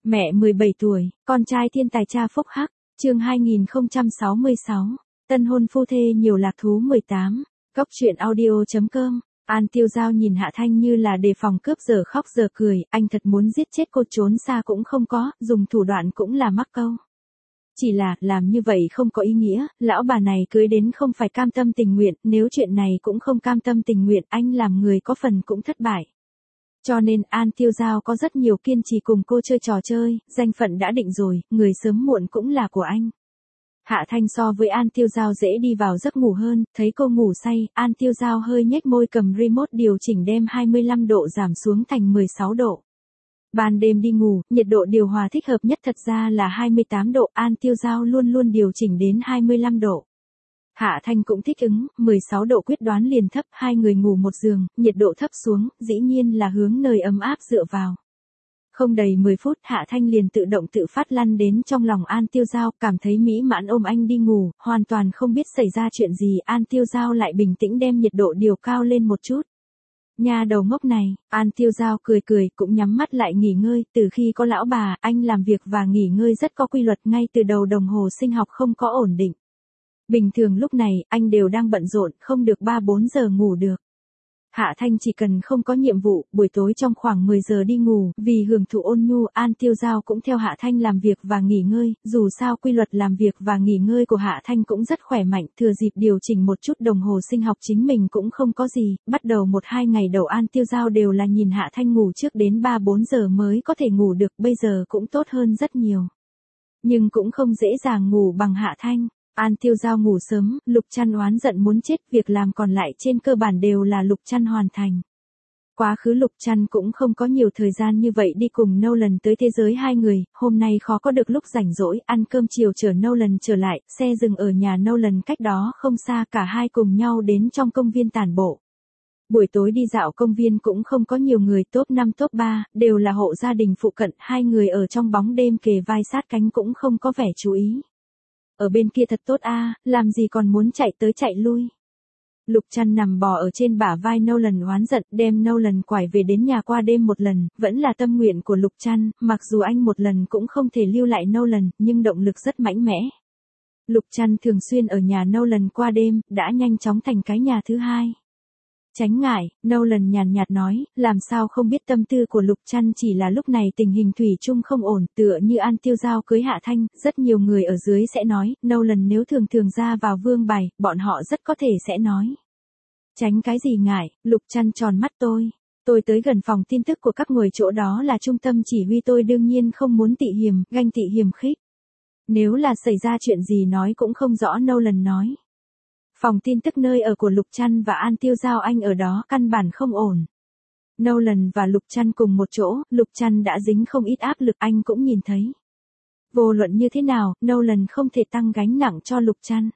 Mẹ 17 tuổi, con trai thiên tài cha phúc hắc, chương 2066, tân hôn phu thê nhiều lạc thú 18, góc truyện audio.com. An Tiêu Giao nhìn Hạ Thanh như là đề phòng cướp, giờ khóc giờ cười, anh thật muốn giết chết cô, trốn xa cũng không có, dùng thủ đoạn cũng là mắc câu. Chỉ là, làm như vậy không có ý nghĩa, lão bà này cưới đến không phải cam tâm tình nguyện, nếu chuyện này cũng không cam tâm tình nguyện, anh làm người có phần cũng thất bại. Cho nên An Tiêu Giao có rất nhiều kiên trì cùng cô chơi trò chơi, danh phận đã định rồi, người sớm muộn cũng là của anh. Hạ Thanh so với An Tiêu Giao dễ đi vào giấc ngủ hơn, thấy cô ngủ say, An Tiêu Giao hơi nhếch môi cầm remote điều chỉnh đem 25 độ giảm xuống thành 16 độ. Ban đêm đi ngủ, nhiệt độ điều hòa thích hợp nhất thật ra là 28 độ, An Tiêu Giao luôn luôn điều chỉnh đến 25 độ. Hạ Thanh cũng thích ứng, 16 độ quyết đoán liền thấp, hai người ngủ một giường, nhiệt độ thấp xuống, dĩ nhiên là hướng nơi ấm áp dựa vào. Không đầy 10 phút Hạ Thanh liền tự động tự phát lăn đến trong lòng An Tiêu Giao, cảm thấy mỹ mãn ôm anh đi ngủ, hoàn toàn không biết xảy ra chuyện gì, An Tiêu Giao lại bình tĩnh đem nhiệt độ điều cao lên một chút. Nhà đầu ngốc này, An Tiêu Giao cười cười cũng nhắm mắt lại nghỉ ngơi, từ khi có lão bà, anh làm việc và nghỉ ngơi rất có quy luật, ngay từ đầu đồng hồ sinh học không có ổn định. Bình thường lúc này, anh đều đang bận rộn, không được 3-4 giờ ngủ được. Hạ Thanh chỉ cần không có nhiệm vụ, buổi tối trong khoảng 10 giờ đi ngủ, vì hưởng thụ ôn nhu, An Tiêu Giao cũng theo Hạ Thanh làm việc và nghỉ ngơi, dù sao quy luật làm việc và nghỉ ngơi của Hạ Thanh cũng rất khỏe mạnh, thừa dịp điều chỉnh một chút đồng hồ sinh học chính mình cũng không có gì, bắt đầu 1-2 ngày đầu An Tiêu Giao đều là nhìn Hạ Thanh ngủ trước đến 3-4 giờ mới có thể ngủ được, bây giờ cũng tốt hơn rất nhiều. Nhưng cũng không dễ dàng ngủ bằng Hạ Thanh. An Tiêu Giao ngủ sớm, Lục Trăn oán giận muốn chết, việc làm còn lại trên cơ bản đều là Lục Trăn hoàn thành. Quá khứ Lục Trăn cũng không có nhiều thời gian như vậy đi cùng Nolan tới thế giới hai người, hôm nay khó có được lúc rảnh rỗi, ăn cơm chiều chở Nolan trở lại, xe dừng ở nhà Nolan cách đó không xa, cả hai cùng nhau đến trong công viên tản bộ. Buổi tối đi dạo công viên cũng không có nhiều người, top 5 top 3, đều là hộ gia đình phụ cận, hai người ở trong bóng đêm kề vai sát cánh cũng không có vẻ chú ý. Ở bên kia thật tốt a, làm gì còn muốn chạy tới chạy lui. Lục Trăn nằm bò ở trên bả vai Nolan oán giận, đem Nolan quải về đến nhà qua đêm một lần, vẫn là tâm nguyện của Lục Trăn, mặc dù anh một lần cũng không thể lưu lại Nolan, nhưng động lực rất mạnh mẽ. Lục Trăn thường xuyên ở nhà Nolan qua đêm, đã nhanh chóng thành cái nhà thứ hai. Tránh ngại, Nolan nhàn nhạt nói, làm sao không biết tâm tư của Lục Trăn, chỉ là lúc này tình hình thủy chung không ổn, tựa như An Tiêu Giao cưới Hạ Thanh, rất nhiều người ở dưới sẽ nói, Nolan nếu thường thường ra vào vương bài, bọn họ rất có thể sẽ nói. Tránh cái gì ngại, Lục Trăn tròn mắt tôi tới gần phòng tin tức của các người, chỗ đó là trung tâm chỉ huy, tôi đương nhiên không muốn tị hiềm, ganh tị hiềm khích. Nếu là xảy ra chuyện gì nói cũng không rõ, Nolan nói. Phòng tin tức nơi ở của Lục Trăn và An Tiêu Giao, anh ở đó căn bản không ổn. Nolan và Lục Trăn cùng một chỗ, Lục Trăn đã dính không ít áp lực, anh cũng nhìn thấy. Vô luận như thế nào, Nolan không thể tăng gánh nặng cho Lục Trăn.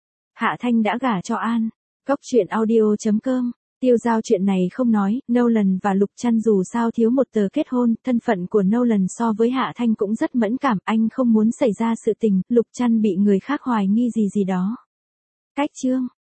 Hạ Thanh đã gả cho An. Góc truyện audio.com. Tiêu Giao chuyện này không nói, Nolan và Lục Trăn dù sao thiếu một tờ kết hôn, thân phận của Nolan so với Hạ Thanh cũng rất mẫn cảm, anh không muốn xảy ra sự tình, Lục Trăn bị người khác hoài nghi gì đó. Cách chương.